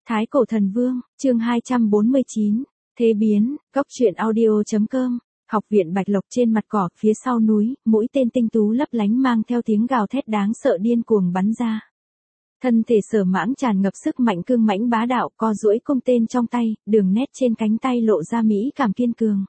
Thái Cổ Thần Vương, chương 249, Thế biến, Cốc truyện audio.com, Học viện Bạch Lộc trên mặt cỏ, phía sau núi, mũi tên tinh tú lấp lánh mang theo tiếng gào thét đáng sợ điên cuồng bắn ra. Thân thể Sở Mãng tràn ngập sức mạnh cương mãnh bá đạo, co duỗi cung tên trong tay, đường nét trên cánh tay lộ ra mỹ cảm kiên cường.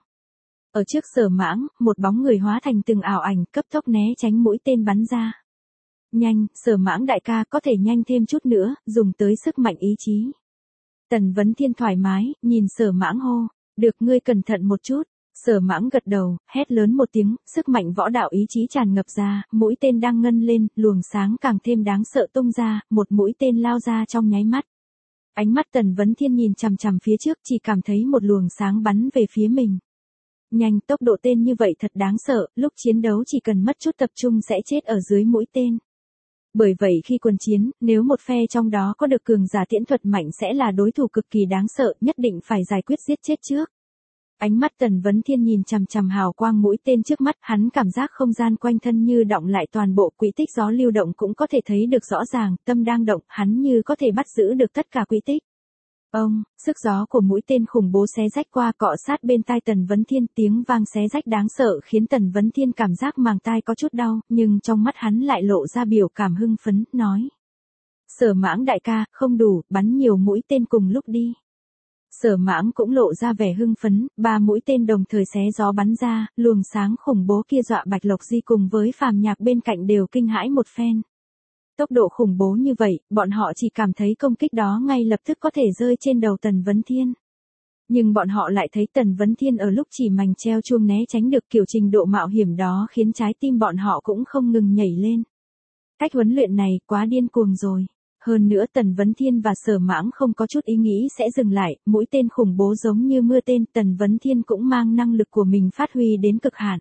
Ở trước Sở Mãng, một bóng người hóa thành từng ảo ảnh, cấp tốc né tránh mũi tên bắn ra. Nhanh, Sở Mãng đại ca, có thể nhanh thêm chút nữa, dùng tới sức mạnh ý chí. Tần Vấn Thiên thoải mái, nhìn Sở Mãng hô, được, ngươi cẩn thận một chút. Sở Mãng gật đầu, hét lớn một tiếng, sức mạnh võ đạo ý chí tràn ngập ra, mũi tên đang ngân lên, luồng sáng càng thêm đáng sợ tung ra, một mũi tên lao ra trong nháy mắt. Ánh mắt Tần Vấn Thiên nhìn chằm chằm phía trước, chỉ cảm thấy một luồng sáng bắn về phía mình. Nhanh, tốc độ tên như vậy thật đáng sợ, lúc chiến đấu chỉ cần mất chút tập trung sẽ chết ở dưới mũi tên. Bởi vậy khi quân chiến, nếu một phe trong đó có được cường giả tiễn thuật mạnh sẽ là đối thủ cực kỳ đáng sợ, nhất định phải giải quyết giết chết trước. Ánh mắt Tần Vấn Thiên nhìn chằm chằm hào quang mũi tên trước mắt, hắn cảm giác không gian quanh thân như động lại toàn bộ, quỹ tích gió lưu động cũng có thể thấy được rõ ràng, tâm đang động, hắn như có thể bắt giữ được tất cả quỹ tích. Ông, sức gió của mũi tên khủng bố xé rách qua cọ sát bên tai Tần Vấn Thiên, tiếng vang xé rách đáng sợ khiến Tần Vấn Thiên cảm giác màng tai có chút đau, nhưng trong mắt hắn lại lộ ra biểu cảm hưng phấn, nói. Sở Mãng đại ca, không đủ, bắn nhiều mũi tên cùng lúc đi. Sở Mãng cũng lộ ra vẻ hưng phấn, 3 mũi tên đồng thời xé gió bắn ra, luồng sáng khủng bố kia dọa Bạch Lộc Di cùng với Phàm Nhạc bên cạnh đều kinh hãi một phen. Tốc độ khủng bố như vậy, bọn họ chỉ cảm thấy công kích đó ngay lập tức có thể rơi trên đầu Tần Vấn Thiên. Nhưng bọn họ lại thấy Tần Vấn Thiên ở lúc chỉ mảnh treo chuông né tránh được, kiểu trình độ mạo hiểm đó khiến trái tim bọn họ cũng không ngừng nhảy lên. Cách huấn luyện này quá điên cuồng rồi. Hơn nữa Tần Vấn Thiên và Sở Mãng không có chút ý nghĩ sẽ dừng lại, mũi tên khủng bố giống như mưa tên, Tần Vấn Thiên cũng mang năng lực của mình phát huy đến cực hạn.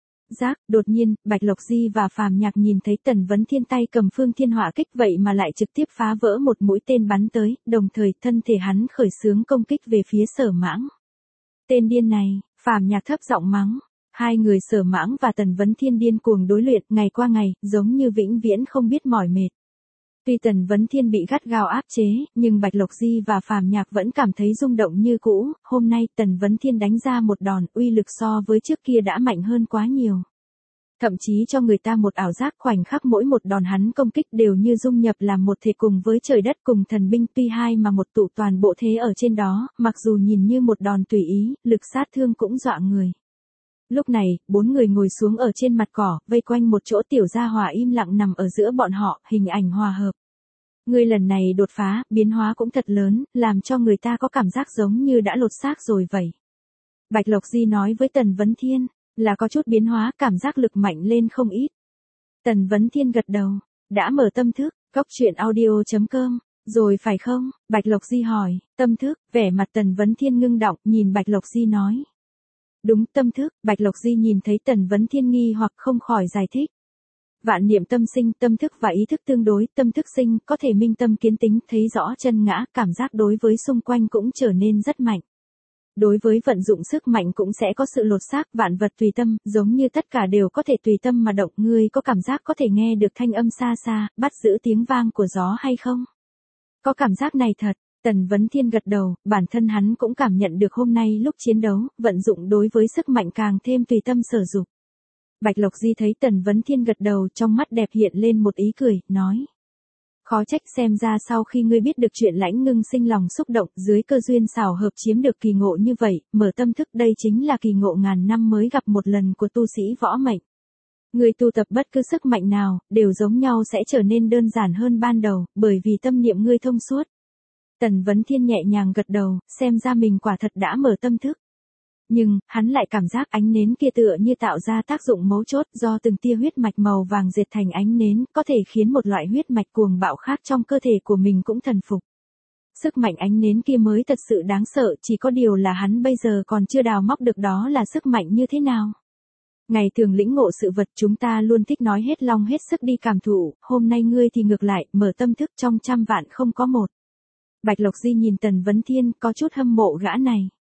Đột nhiên, Bạch Lộc Di và Phàm Nhạc nhìn thấy Tần Vấn Thiên tay cầm Phương Thiên Hỏa Kích vậy mà lại trực tiếp phá vỡ một mũi tên bắn tới, đồng thời thân thể hắn khởi xướng công kích về phía Sở Mãng. Tên điên này, Phàm Nhạc thấp giọng mắng. Hai người Sở Mãng và Tần Vấn Thiên điên cuồng đối luyện, ngày qua ngày, giống như vĩnh viễn không biết mỏi mệt. Tuy Tần Vấn Thiên bị gắt gao áp chế, nhưng Bạch Lộc Di và Phàm Nhạc vẫn cảm thấy rung động như cũ, hôm nay Tần Vấn Thiên đánh ra một đòn, uy lực so với trước kia đã mạnh hơn quá nhiều. Thậm chí cho người ta một ảo giác khoảnh khắc mỗi một đòn hắn công kích đều như dung nhập làm một thể cùng với trời đất cùng thần binh, tuy hai mà một tụ toàn bộ thế ở trên đó, mặc dù nhìn như một đòn tùy ý, lực sát thương cũng dọa người. Lúc này, 4 người ngồi xuống ở trên mặt cỏ, vây quanh một chỗ, Tiểu Gia Hỏa im lặng nằm ở giữa bọn họ, hình ảnh hòa hợp. Ngươi lần này đột phá, biến hóa cũng thật lớn, làm cho người ta có cảm giác giống như đã lột xác rồi vậy. Bạch Lộc Di nói với Tần Vấn Thiên, là có chút biến hóa, cảm giác lực mạnh lên không ít. Tần Vấn Thiên gật đầu, đã mở tâm thức, Cốc truyện audio.com, rồi phải không? Bạch Lộc Di hỏi, tâm thức, vẻ mặt Tần Vấn Thiên ngưng động, nhìn Bạch Lộc Di nói. Đúng, tâm thức. Bạch Lộc Di nhìn thấy Tần Vấn Thiên nghi hoặc không khỏi giải thích. Vạn niệm tâm sinh, tâm thức và ý thức tương đối, tâm thức sinh, có thể minh tâm kiến tính, thấy rõ chân ngã, cảm giác đối với xung quanh cũng trở nên rất mạnh. Đối với vận dụng sức mạnh cũng sẽ có sự lột xác, vạn vật tùy tâm, giống như tất cả đều có thể tùy tâm mà động, ngươi có cảm giác có thể nghe được thanh âm xa xa, bắt giữ tiếng vang của gió hay không? Có cảm giác này thật. Tần Vấn Thiên gật đầu, bản thân hắn cũng cảm nhận được hôm nay lúc chiến đấu, vận dụng đối với sức mạnh càng thêm tùy tâm sở dục. Bạch Lộc Di thấy Tần Vấn Thiên gật đầu, trong mắt đẹp hiện lên một ý cười, nói. Khó trách, xem ra sau khi ngươi biết được chuyện Lãnh Ngưng sinh lòng xúc động, dưới cơ duyên xảo hợp chiếm được kỳ ngộ như vậy, mở tâm thức, đây chính là kỳ ngộ ngàn năm mới gặp một lần của tu sĩ võ mệnh. Người tu tập bất cứ sức mạnh nào, đều giống nhau sẽ trở nên đơn giản hơn ban đầu, bởi vì tâm niệm ngươi thông suốt. Tần Vấn Thiên nhẹ nhàng gật đầu, xem ra mình quả thật đã mở tâm thức. Nhưng, hắn lại cảm giác ánh nến kia tựa như tạo ra tác dụng mấu chốt, do từng tia huyết mạch màu vàng dệt thành ánh nến, có thể khiến một loại huyết mạch cuồng bạo khác trong cơ thể của mình cũng thần phục. Sức mạnh ánh nến kia mới thật sự đáng sợ, chỉ có điều là hắn bây giờ còn chưa đào móc được đó là sức mạnh như thế nào. Ngày thường lĩnh ngộ sự vật, chúng ta luôn thích nói hết lòng hết sức đi cảm thụ, hôm nay ngươi thì ngược lại, mở tâm thức trong trăm vạn không có một. Bạch Lộc Di nhìn Tần Vấn Thiên, có chút hâm mộ gã này.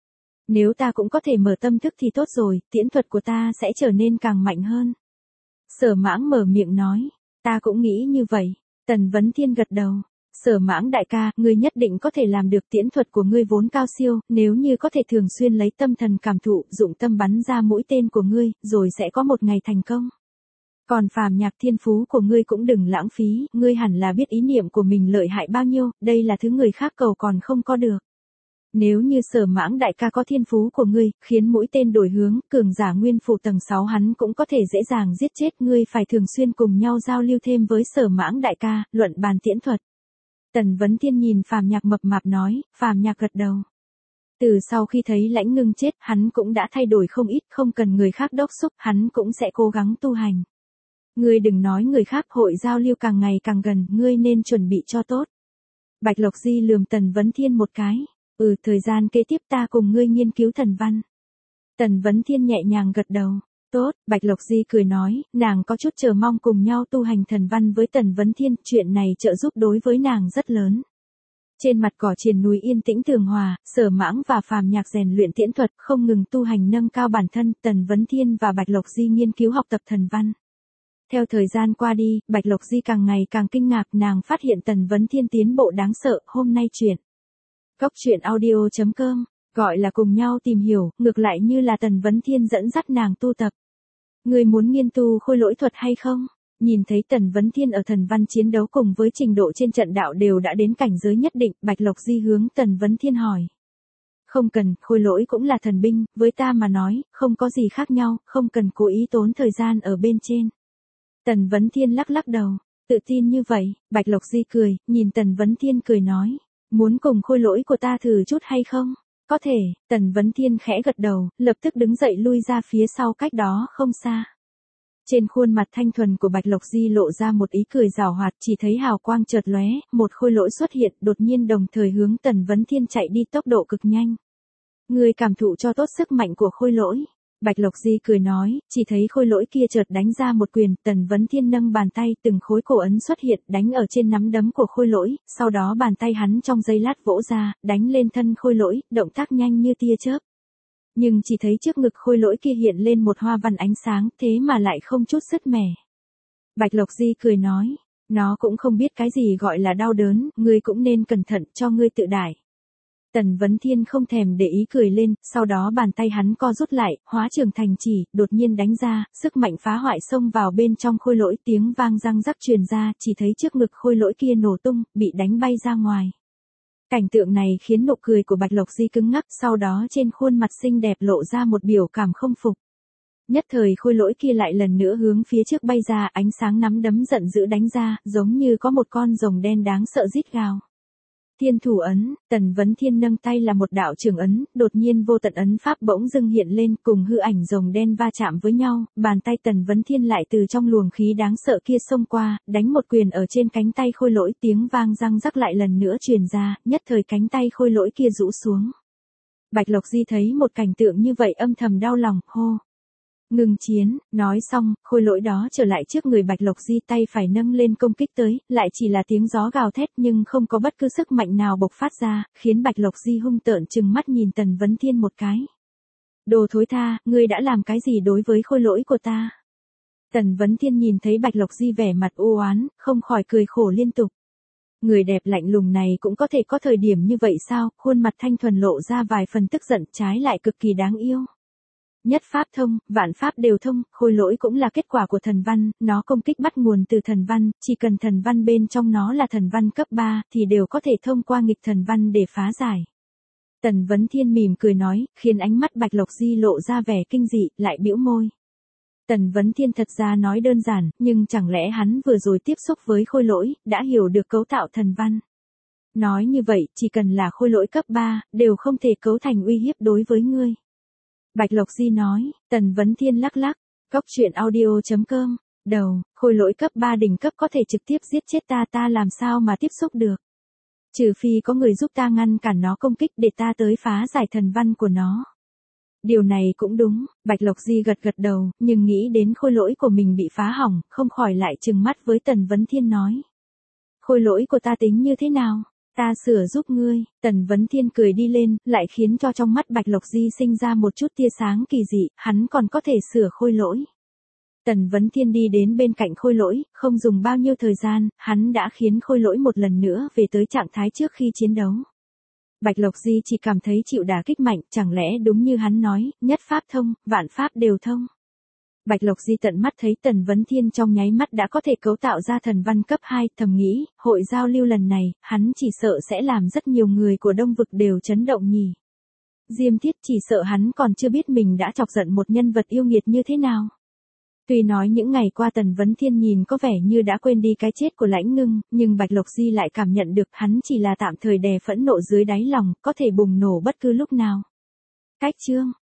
Nếu ta cũng có thể mở tâm thức thì tốt rồi, tiễn thuật của ta sẽ trở nên càng mạnh hơn. Sở Mãng mở miệng nói, ta cũng nghĩ như vậy. Tần Vấn Thiên gật đầu, Sở Mãng đại ca, ngươi nhất định có thể làm được, tiễn thuật của ngươi vốn cao siêu, nếu như có thể thường xuyên lấy tâm thần cảm thụ, dụng tâm bắn ra mũi tên của ngươi, rồi sẽ có một ngày thành công. Còn Phàm Nhạc thiên phú của ngươi cũng đừng lãng phí, ngươi hẳn là biết ý niệm của mình lợi hại bao nhiêu, đây là thứ người khác cầu còn không có được. Nếu như Sở Mãng đại ca có thiên phú của ngươi, khiến mũi tên đổi hướng, cường giả nguyên phủ tầng 6 hắn cũng có thể dễ dàng giết chết, ngươi phải thường xuyên cùng nhau giao lưu thêm với Sở Mãng đại ca, luận bàn tiễn thuật. Tần Vấn Thiên nhìn Phàm Nhạc mập mạp nói, Phàm Nhạc gật đầu. Từ sau khi thấy Lãnh Ngưng chết, hắn cũng đã thay đổi không ít, không cần người khác đốc thúc, hắn cũng sẽ cố gắng tu hành. Ngươi đừng nói người khác, hội giao lưu càng ngày càng gần, ngươi nên chuẩn bị cho tốt. Bạch Lộc Di lườm Tần Vấn Thiên một cái. Thời gian kế tiếp ta cùng ngươi nghiên cứu thần văn. Tần Vấn Thiên nhẹ nhàng gật đầu. Tốt, Bạch Lộc Di cười nói, nàng có chút chờ mong cùng nhau tu hành thần văn với Tần Vấn Thiên, chuyện này trợ giúp đối với nàng rất lớn. Trên mặt cỏ triền núi yên tĩnh tường hòa, Sở Mãng và Phàm Nhạc rèn luyện tiễn thuật, không ngừng tu hành nâng cao bản thân, Tần Vấn Thiên và Bạch Lộc Di nghiên cứu học tập thần văn. Theo thời gian qua đi, Bạch Lộc Di càng ngày càng kinh ngạc, nàng phát hiện Tần Vấn Thiên tiến bộ đáng sợ, hôm nay chuyện. Cốc truyện audio.com, gọi là cùng nhau tìm hiểu, ngược lại như là Tần Vấn Thiên dẫn dắt nàng tu tập. Người muốn nghiên tu khôi lỗi thuật hay không? Nhìn thấy Tần Vấn Thiên ở thần văn chiến đấu cùng với trình độ trên trận đạo đều đã đến cảnh giới nhất định, Bạch Lộc Di hướng Tần Vấn Thiên hỏi. Không cần, khôi lỗi cũng là thần binh, với ta mà nói, không có gì khác nhau, không cần cố ý tốn thời gian ở bên trên. Tần Vấn Thiên lắc lắc đầu, tự tin như vậy, Bạch Lộc Di cười, nhìn Tần Vấn Thiên cười nói. Muốn cùng khôi lỗi của ta thử chút hay không? Có thể, Tần Vấn Thiên khẽ gật đầu, lập tức đứng dậy lui ra phía sau cách đó không xa. Trên khuôn mặt thanh thuần của Bạch Lộc Di lộ ra một ý cười giảo hoạt, chỉ thấy hào quang chợt lóe, một khôi lỗi xuất hiện, đột nhiên đồng thời hướng Tần Vấn Thiên chạy đi tốc độ cực nhanh. Người cảm thụ cho tốt sức mạnh của khôi lỗi. Bạch Lộc Di cười nói, chỉ thấy khôi lỗi kia chợt đánh ra một quyền, Tần Vấn Thiên nâng bàn tay, từng khối cổ ấn xuất hiện, đánh ở trên nắm đấm của khôi lỗi, sau đó bàn tay hắn trong giây lát vỗ ra, đánh lên thân khôi lỗi, động tác nhanh như tia chớp. Nhưng chỉ thấy trước ngực khôi lỗi kia hiện lên một hoa văn ánh sáng, thế mà lại không chút sứt mẻ. Bạch Lộc Di cười nói, nó cũng không biết cái gì gọi là đau đớn, ngươi cũng nên cẩn thận cho ngươi tự đại. Tần Vấn Thiên không thèm để ý cười lên, sau đó bàn tay hắn co rút lại, hóa trường thành chỉ, đột nhiên đánh ra, sức mạnh phá hoại xông vào bên trong khôi lỗi, tiếng vang răng rắc truyền ra, chỉ thấy trước ngực khôi lỗi kia nổ tung, bị đánh bay ra ngoài. Cảnh tượng này khiến nụ cười của Bạch Lộc Di cứng ngắc, sau đó trên khuôn mặt xinh đẹp lộ ra một biểu cảm không phục. Nhất thời khôi lỗi kia lại lần nữa hướng phía trước bay ra, ánh sáng nắm đấm giận dữ đánh ra, giống như có một con rồng đen đáng sợ rít gào. Thiên thủ ấn, Tần Vấn Thiên nâng tay là một đạo trường ấn, đột nhiên vô tận ấn pháp bỗng dưng hiện lên, cùng hư ảnh rồng đen va chạm với nhau, bàn tay Tần Vấn Thiên lại từ trong luồng khí đáng sợ kia xông qua, đánh một quyền ở trên cánh tay khôi lỗi, tiếng vang răng rắc lại lần nữa truyền ra, nhất thời cánh tay khôi lỗi kia rũ xuống. Bạch Lộc Di thấy một cảnh tượng như vậy âm thầm đau lòng, hô. Ngừng chiến, nói xong, khôi lỗi đó trở lại trước người Bạch Lộc Di, tay phải nâng lên công kích tới, lại chỉ là tiếng gió gào thét nhưng không có bất cứ sức mạnh nào bộc phát ra, khiến Bạch Lộc Di hung tợn trừng mắt nhìn Tần Vấn Thiên một cái. Đồ thối tha, ngươi đã làm cái gì đối với khôi lỗi của ta? Tần Vấn Thiên nhìn thấy Bạch Lộc Di vẻ mặt u oán, không khỏi cười khổ liên tục. Người đẹp lạnh lùng này cũng có thể có thời điểm như vậy sao? Khuôn mặt thanh thuần lộ ra vài phần tức giận, trái lại cực kỳ đáng yêu. Nhất pháp thông, vạn pháp đều thông, khôi lỗi cũng là kết quả của thần văn, nó công kích bắt nguồn từ thần văn, chỉ cần thần văn bên trong nó là thần văn cấp 3, thì đều có thể thông qua nghịch thần văn để phá giải. Tần Vấn Thiên mỉm cười nói, khiến ánh mắt Bạch Lộc Di lộ ra vẻ kinh dị, lại bĩu môi. Tần Vấn Thiên thật ra nói đơn giản, nhưng chẳng lẽ hắn vừa rồi tiếp xúc với khôi lỗi, đã hiểu được cấu tạo thần văn. Nói như vậy, chỉ cần là khôi lỗi cấp 3, đều không thể cấu thành uy hiếp đối với ngươi. Bạch Lộc Di nói, Tần Vấn Thiên lắc lắc, cốc truyện audio.com, đầu, khôi lỗi cấp 3 đỉnh cấp có thể trực tiếp giết chết ta làm sao mà tiếp xúc được. Trừ phi có người giúp ta ngăn cản nó công kích để ta tới phá giải thần văn của nó. Điều này cũng đúng, Bạch Lộc Di gật gật đầu, nhưng nghĩ đến khôi lỗi của mình bị phá hỏng, không khỏi lại trừng mắt với Tần Vấn Thiên nói. Khôi lỗi của ta tính như thế nào? Ta sửa giúp ngươi. Tần Vấn Thiên cười đi lên, lại khiến cho trong mắt Bạch Lộc Di sinh ra một chút tia sáng kỳ dị, hắn còn có thể sửa khôi lỗi. Tần Vấn Thiên đi đến bên cạnh Khôi Lỗi, không dùng bao nhiêu thời gian, hắn đã khiến Khôi Lỗi một lần nữa về tới trạng thái trước khi chiến đấu. Bạch Lộc Di chỉ cảm thấy chịu đả kích mạnh, chẳng lẽ đúng như hắn nói, nhất pháp thông, vạn pháp đều thông. Bạch Lộc Di tận mắt thấy Tần Vấn Thiên trong nháy mắt đã có thể cấu tạo ra thần văn cấp 2, thầm nghĩ, hội giao lưu lần này, hắn chỉ sợ sẽ làm rất nhiều người của Đông Vực đều chấn động nhỉ. Diêm Thiết chỉ sợ hắn còn chưa biết mình đã chọc giận một nhân vật yêu nghiệt như thế nào. Tuy nói những ngày qua Tần Vấn Thiên nhìn có vẻ như đã quên đi cái chết của Lãnh Ngưng, nhưng Bạch Lộc Di lại cảm nhận được hắn chỉ là tạm thời đè phẫn nộ dưới đáy lòng, có thể bùng nổ bất cứ lúc nào. Cách chương